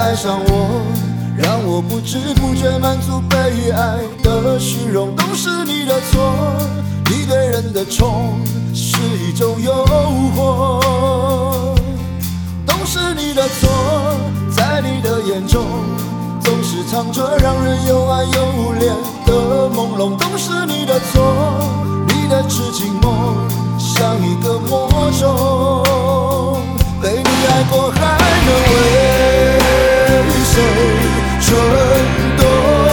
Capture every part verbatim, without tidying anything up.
爱上我，让我不知不觉满足被爱的虚荣，都是你的错。你对人的宠是一种诱惑，都是你的错。在你的眼中，总是藏着让人又爱又怜的朦胧，都是你的错。你的痴情梦像一个魔咒，被你爱过还能为谁蠢动？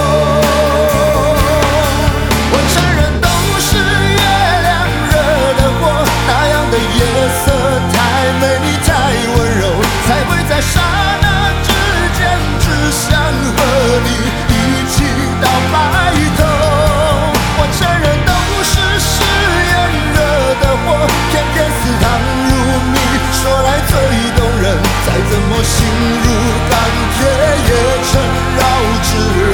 我承认都是月亮惹的祸，那样的夜色太美丽太温柔，才会在刹那之间只想和你一起到白头。我承认都是誓言惹的祸，偏偏似糖如蜜，说来最动人，再怎么心如钢铁也成绕指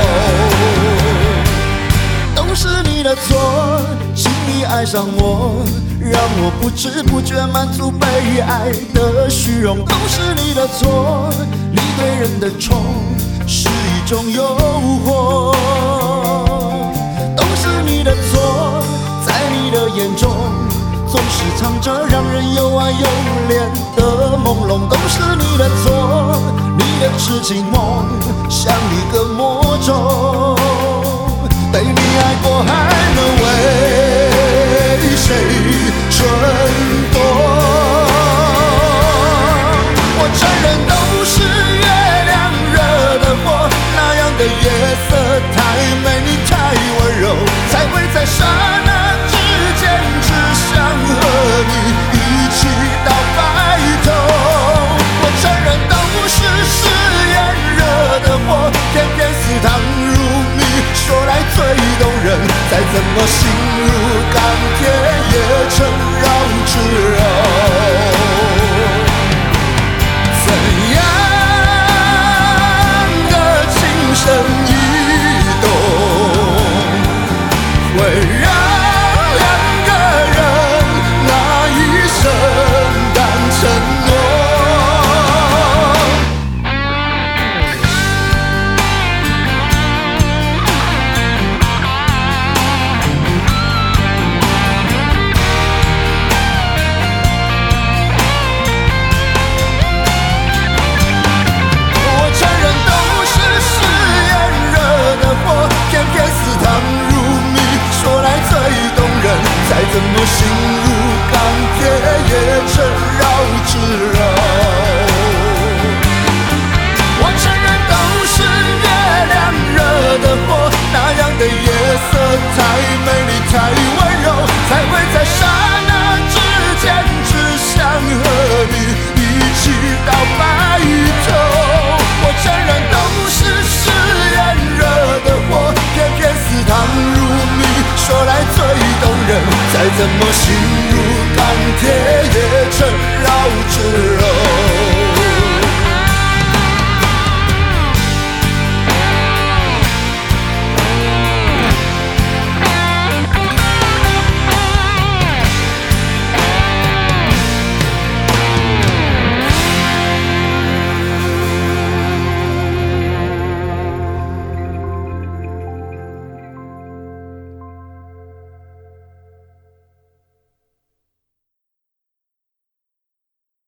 柔。都是你的错，轻易爱上我，让我不知不觉满足被爱的虚荣，都是你的错。你对人的宠是一种诱惑，都是你的错。在你的眼中，总是藏着让人又爱又怜的朦胧，都是你的错。你的痴情梦像一个魔咒，被你爱过还能为谁蠢动？我承认都是月亮惹的祸，那样的夜色太美丽太温柔，才会在刹那之间只想和你一起到白头。我承认都是誓言惹的祸，偏偏似糖如蜜，说来最动人，再怎么心如钢铁也成绕指柔。怎样的情深意动，会让两个人那一生敢承诺？再怎么心如钢铁也成绕指柔。我承认都是月亮惹的祸，那样的夜色太美丽太温柔，才会在刹那之间只想和你一起到白头。我承认都是誓言惹的祸，偏偏似糖如蜜，说来最动人，再怎么心如钢铁也成绕指柔。